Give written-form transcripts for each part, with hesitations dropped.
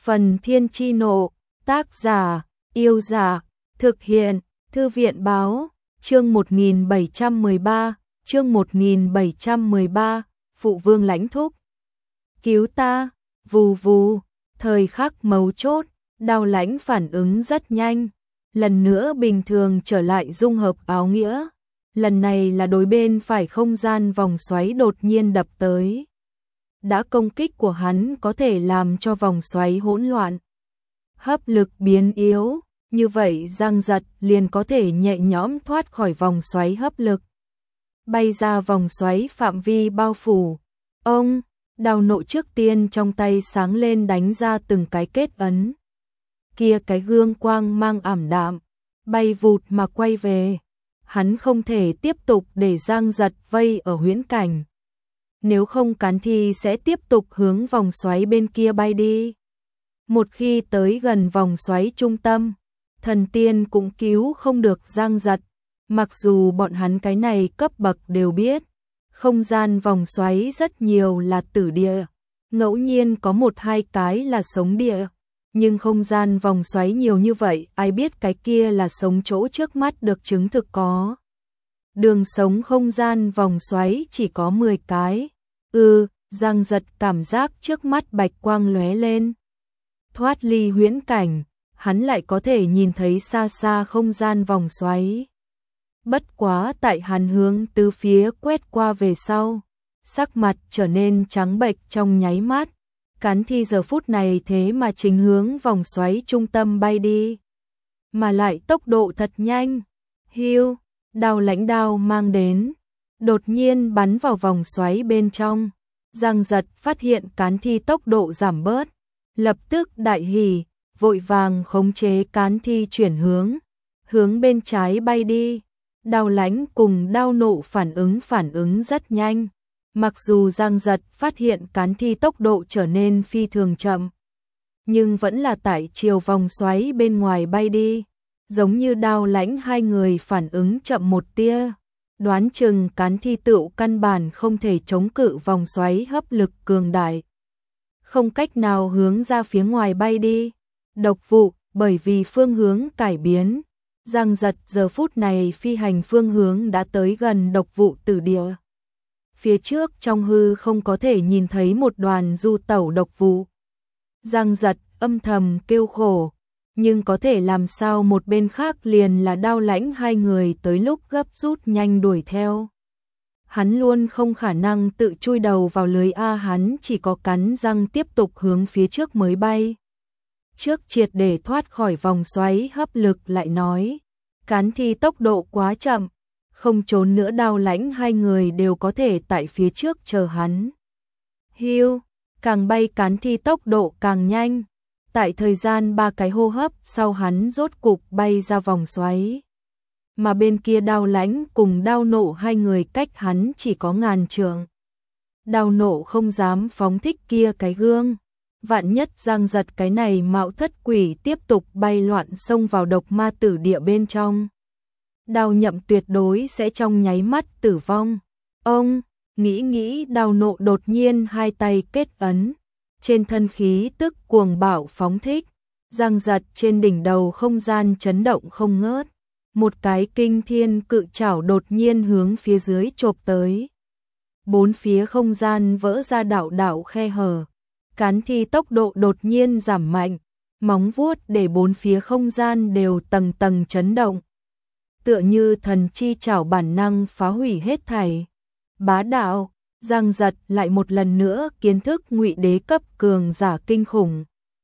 Phần Thiên Chi Nộ, tác giả, Yêu Giả, thực hiện, Thư viện Báo, chương 1713, chương 1713, Phụ Vương lãnh thúc. Cứu ta, vù vù, thời khắc mấu chốt, Đao Lãnh phản ứng rất nhanh, lần nữa bình thường trở lại dung hợp áo nghĩa. Lần này là đối bên phải không gian vòng xoáy đột nhiên đập tới. Đã công kích của hắn có thể làm cho vòng xoáy hỗn loạn. Hấp lực biến yếu, như vậy Giang Giật liền có thể nhẹ nhõm thoát khỏi vòng xoáy hấp lực. Bay ra vòng xoáy phạm vi bao phủ. Ông, đao nộ trước tiên trong tay sáng lên đánh ra từng cái kết ấn. Kia cái gương quang mang ảm đạm, bay vụt mà quay về. Hắn không thể tiếp tục để Giang Giật vây ở huyễn cảnh. Nếu không cán thi sẽ tiếp tục hướng vòng xoáy bên kia bay đi. Một khi tới gần vòng xoáy trung tâm, thần tiên cũng cứu không được Giang Giật. Mặc dù bọn hắn cái này cấp bậc đều biết, không gian vòng xoáy rất nhiều là tử địa, ngẫu nhiên có một hai cái là sống địa. Nhưng không gian vòng xoáy nhiều như vậy, ai biết cái kia là sống chỗ trước mắt được chứng thực có. Đường sống không gian vòng xoáy chỉ có 10 cái. Giang Giật cảm giác trước mắt bạch quang lóe lên. Thoát ly huyễn cảnh, hắn lại có thể nhìn thấy xa xa không gian vòng xoáy. Bất quá tại hắn hướng tứ phía quét qua về sau, sắc mặt trở nên trắng bệch trong nháy mắt. Cán thi giờ phút này thế mà chính hướng vòng xoáy trung tâm bay đi. Mà lại tốc độ thật nhanh. Hiu, Đao Lãnh đao mang đến. Đột nhiên bắn vào vòng xoáy bên trong. Giang Giật phát hiện cán thi tốc độ giảm bớt. Lập tức đại hỉ, vội vàng khống chế cán thi chuyển hướng. Hướng bên trái bay đi. Đao Lãnh cùng đao nộ phản ứng rất nhanh. Mặc dù Giang Giật phát hiện cán thi tốc độ trở nên phi thường chậm, nhưng vẫn là tại chiều vòng xoáy bên ngoài bay đi. Giống như Đao Lãnh hai người phản ứng chậm một tia, đoán chừng cán thi tựu căn bản không thể chống cự vòng xoáy hấp lực cường đại. Không cách nào hướng ra phía ngoài bay đi. Độc vụ, bởi vì phương hướng cải biến, Giang Giật giờ phút này phi hành phương hướng đã tới gần độc vụ tử địa. Phía trước trong hư không có thể nhìn thấy một đoàn du tẩu độc vụ. Giang Giật âm thầm kêu khổ, nhưng có thể làm sao một bên khác liền là Đao Lãnh hai người tới lúc gấp rút nhanh đuổi theo. Hắn luôn không khả năng tự chui đầu vào lưới hắn chỉ có cắn răng tiếp tục hướng phía trước mới bay. Trước triệt để thoát khỏi vòng xoáy hấp lực lại nói, cán thi tốc độ quá chậm. Không trốn nữa Đao Lãnh hai người đều có thể tại phía trước chờ hắn. Hiu, càng bay cán thi tốc độ càng nhanh. Tại thời gian 3 cái hô hấp sau hắn rốt cục bay ra vòng xoáy. Mà bên kia Đao Lãnh cùng đao nộ hai người cách hắn chỉ có ngàn trượng. Đao nộ không dám phóng thích kia cái gương. Vạn nhất Giang Giật cái này mạo thất quỷ tiếp tục bay loạn xông vào độc ma tử địa bên trong. Đao Nhậm tuyệt đối sẽ trong nháy mắt tử vong. Ông, nghĩ đao nộ đột nhiên hai tay kết ấn. Trên thân khí tức cuồng bạo phóng thích. Giang Giật trên đỉnh đầu không gian chấn động không ngớt. Một cái kinh thiên cự trảo đột nhiên hướng phía dưới chộp tới. Bốn phía không gian vỡ ra đạo khe hở. Cán thi tốc độ đột nhiên giảm mạnh. Móng vuốt để bốn phía không gian đều tầng chấn động. Tựa như thần chi chảo bản năng phá hủy hết thảy. Bá đạo, Giang Giật lại một lần nữa kiến thức ngụy đế cấp cường giả kinh khủng.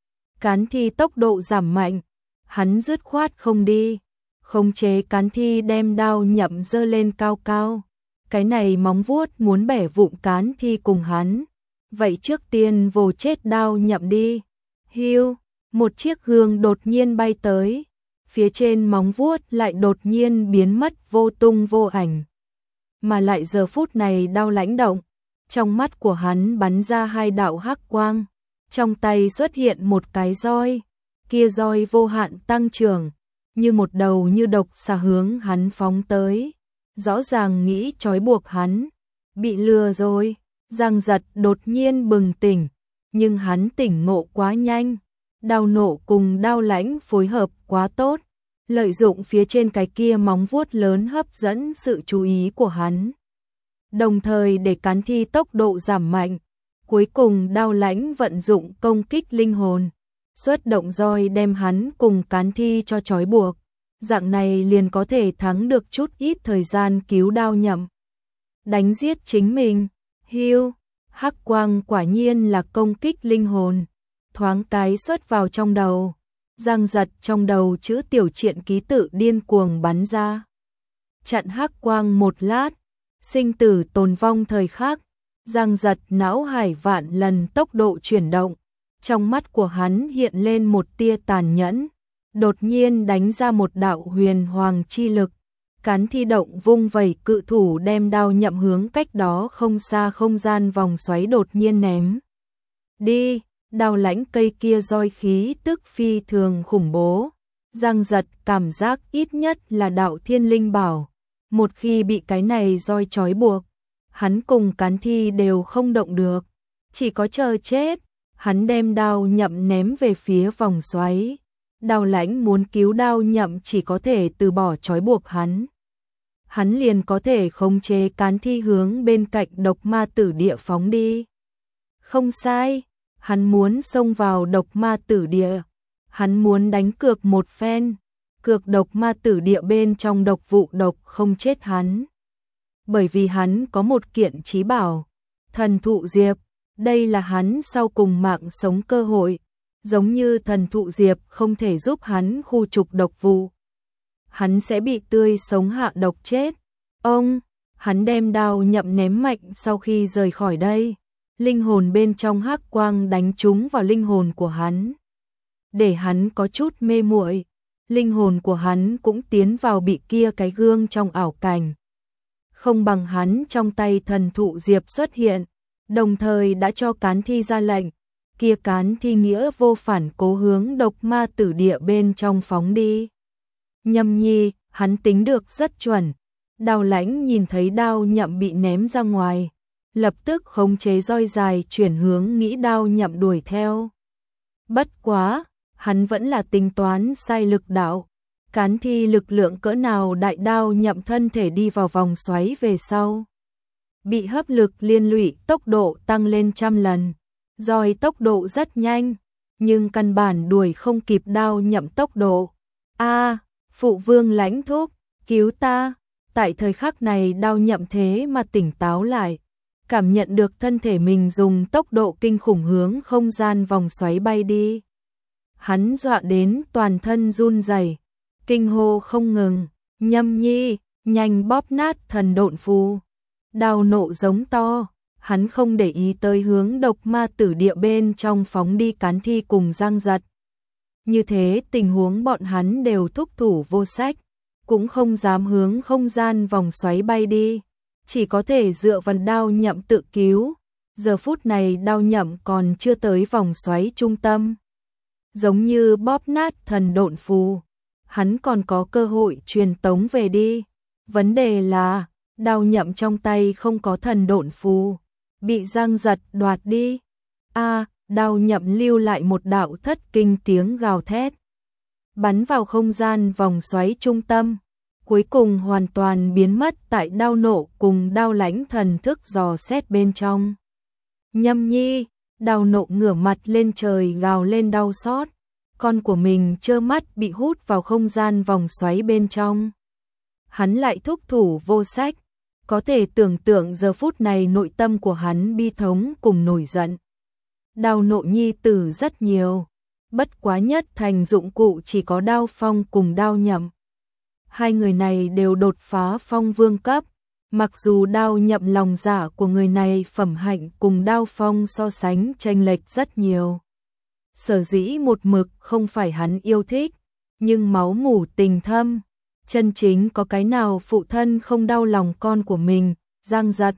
Cán thi tốc độ giảm mạnh, hắn dứt khoát không đi, khống chế cán thi đem Đao Nhậm giơ lên cao cao. Cái này móng vuốt muốn bẻ vụn cán thi cùng hắn. Vậy trước tiên vồ chết Đao Nhậm đi. Hiu, một chiếc gương đột nhiên bay tới. Phía trên móng vuốt lại đột nhiên biến mất vô tung vô ảnh. Mà lại giờ phút này Đao Lãnh động, trong mắt của hắn bắn ra hai đạo hắc quang, trong tay xuất hiện một cái roi, kia roi vô hạn tăng trưởng, như một đầu như độc xà hướng hắn phóng tới, rõ ràng nghĩ trói buộc hắn. Bị lừa rồi. Giang Giật đột nhiên bừng tỉnh, nhưng hắn tỉnh ngộ quá nhanh. Đao Nộ cùng Đao Lãnh phối hợp quá tốt, lợi dụng phía trên cái kia móng vuốt lớn hấp dẫn sự chú ý của hắn, đồng thời để Cán Thi tốc độ giảm mạnh. Cuối cùng Đao Lãnh vận dụng công kích linh hồn, xuất động roi đem hắn cùng Cán Thi cho trói buộc, dạng này liền có thể thắng được chút ít thời gian cứu Đao Nhậm đánh giết chính mình. Hưu, hắc quang quả nhiên là công kích linh hồn, thoáng cái xuất vào trong đầu. Giang Giật trong đầu chữ tiểu triện ký tự điên cuồng bắn ra, chặn hắc quang một lát, sinh tử tồn vong thời khắc. Giang Giật não hải vạn lần tốc độ chuyển động, trong mắt của hắn hiện lên một tia tàn nhẫn, đột nhiên đánh ra một đạo huyền hoàng chi lực. Cán Thi động vung vẩy cự thủ đem Đao Nhậm hướng cách đó không xa không gian vòng xoáy đột nhiên ném đi. Đao Lãnh cây kia roi khí tức phi thường khủng bố. Giang Giật cảm giác ít nhất là đạo thiên linh bảo, một khi bị cái này roi trói buộc, hắn cùng Cán Thi đều không động được, chỉ có chờ chết. Hắn đem Đao Nhậm ném về phía vòng xoáy. Đao Lãnh muốn cứu Đao Nhậm chỉ có thể từ bỏ trói buộc hắn. Hắn liền có thể khống chế Cán Thi hướng bên cạnh Độc Ma Tử Địa phóng đi. Không sai, hắn muốn xông vào Độc Ma Tử Địa. Hắn muốn đánh cược một phen, cược Độc Ma Tử Địa bên trong độc vụ độc không chết hắn. Bởi vì hắn có một kiện chí bảo, Thần Thụ Diệp, đây là hắn sau cùng mạng sống cơ hội. Giống như Thần Thụ Diệp không thể giúp hắn khu trục độc vụ, hắn sẽ bị tươi sống hạ độc chết. Hắn đem Đao Nhậm ném mạnh sau khi rời khỏi đây, linh hồn bên trong hắc quang đánh trúng vào linh hồn của hắn, để hắn có chút mê muội. Linh hồn của hắn cũng tiến vào bị kia cái gương trong ảo cảnh, không bằng hắn trong tay Thần Thụ Diệp xuất hiện, đồng thời đã cho Cán Thi ra lệnh. Kia Cán Thi nghĩa vô phản cố hướng Độc Ma Tử Địa bên trong phóng đi. Nhâm nhi, hắn tính được rất chuẩn. Đao Lãnh nhìn thấy Đao Nhậm bị ném ra ngoài, lập tức khống chế roi dài chuyển hướng nghĩ Đao Nhậm đuổi theo. Bất quá, hắn vẫn là tính toán sai lực đạo. Cán Thi lực lượng cỡ nào đại, Đao Nhậm thân thể đi vào vòng xoáy về sau, bị hấp lực liên lụy, tốc độ tăng lên 100 lần. Roi tốc độ rất nhanh, nhưng căn bản đuổi không kịp Đao Nhậm tốc độ. Phụ vương Lãnh thúc, cứu ta. Tại thời khắc này Đao Nhậm thế mà tỉnh táo lại, cảm nhận được thân thể mình dùng tốc độ kinh khủng hướng không gian vòng xoáy bay đi. Hắn dọa đến toàn thân run rẩy, kinh hô không ngừng, Nhâm nhi, nhanh bóp nát thần độn phù. Đao Nộ giống to, hắn không để ý tới hướng Độc Ma Tử Địa bên trong phóng đi Cán Thi cùng Giang Giật. Như thế tình huống bọn hắn đều thúc thủ vô sách, cũng không dám hướng không gian vòng xoáy bay đi, chỉ có thể dựa vào Đao Nhậm tự cứu. Giờ phút này Đao Nhậm còn chưa tới vòng xoáy trung tâm, giống như bóp nát thần độn phù, hắn còn có cơ hội truyền tống về đi. Vấn đề là Đao Nhậm trong tay không có thần độn phù, bị Giang Giật đoạt đi. Đao Nhậm lưu lại một đạo thất kinh tiếng gào thét, bắn vào không gian vòng xoáy trung tâm, cuối cùng hoàn toàn biến mất tại Đao Nộ cùng Đao Lãnh thần thức dò xét bên trong. Nhâm nhi, Đao Nộ ngửa mặt lên trời gào lên đau xót, con của mình trơ mắt bị hút vào không gian vòng xoáy bên trong. Hắn lại thúc thủ vô sách, có thể tưởng tượng giờ phút này nội tâm của hắn bi thống cùng nổi giận. Đao Nộ nhi tử rất nhiều, bất quá nhất thành dụng cụ chỉ có Đao Phong cùng Đao Nhậm. Hai người này đều đột phá Phong Vương cấp, mặc dù Đao Nhậm lòng dạ của người này phẩm hạnh cùng Đao Phong so sánh chênh lệch rất nhiều. Sở dĩ một mực không phải hắn yêu thích, nhưng máu mủ tình thâm, chân chính có cái nào phụ thân không đau lòng con của mình. Giang Giật,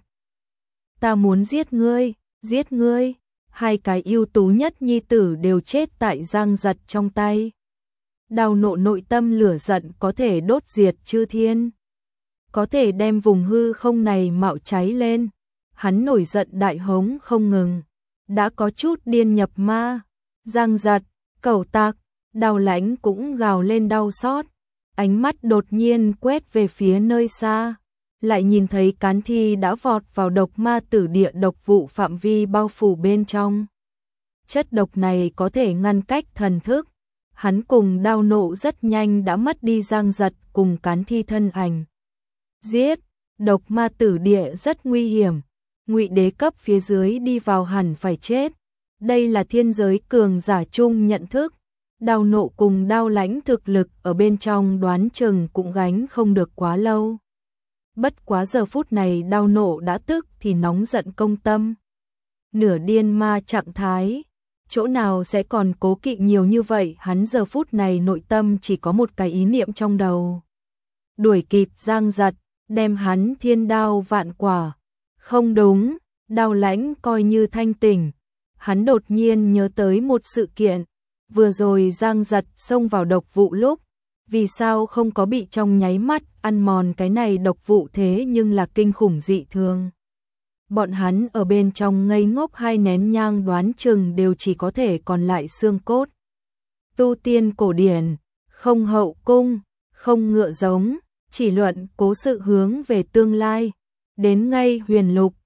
ta muốn giết ngươi, giết ngươi. Hai cái ưu tú nhất nhi tử đều chết tại Giang Giật trong tay. Đao Nộ nội tâm lửa giận có thể đốt diệt chư thiên, có thể đem vùng hư không này mạo cháy lên. Hắn nổi giận đại hống không ngừng, đã có chút điên nhập ma. Giang Giật, Cẩu tặc, Đào Lãnh cũng gào lên đau xót, ánh mắt đột nhiên quét về phía nơi xa, lại nhìn thấy Cán Thi đã vọt vào độc ma tử địa độc vụ phạm vi bao phủ bên trong. Chất độc này có thể ngăn cách thần thức, hắn cùng Đao Nộ rất nhanh đã mất đi Giang Giật cùng Cán Thi thân ảnh. Giết, độc ma tử địa rất nguy hiểm, Ngụy đế cấp phía dưới đi vào hẳn phải chết. Đây là thiên giới cường giả chung nhận thức, Đao Nộ cùng Đao Lãnh thực lực ở bên trong đoán chừng cũng gánh không được quá lâu. Bất quá giờ phút này Đao Nộ đã tức thì nóng giận công tâm. Nửa điên ma trạng thái, chỗ nào sẽ còn cố kỵ nhiều như vậy, hắn giờ phút này nội tâm chỉ có một cái ý niệm trong đầu. Đuổi kịp Giang Giật, đem hắn thiên đao vạn quả. Không đúng, Đao Lãnh coi như thanh tỉnh. Hắn đột nhiên nhớ tới một sự kiện, vừa rồi Giang Giật xông vào độc vụ lúc, vì sao không có bị trong nháy mắt ăn mòn, cái này độc vụ thế nhưng là kinh khủng dị thường. Bọn hắn ở bên trong ngây ngốc 2 nén nhang đoán chừng đều chỉ có thể còn lại xương cốt. Tu tiên cổ điển, không hậu cung, không ngựa giống, chỉ luận cố sự hướng về tương lai, đến ngay huyền lục,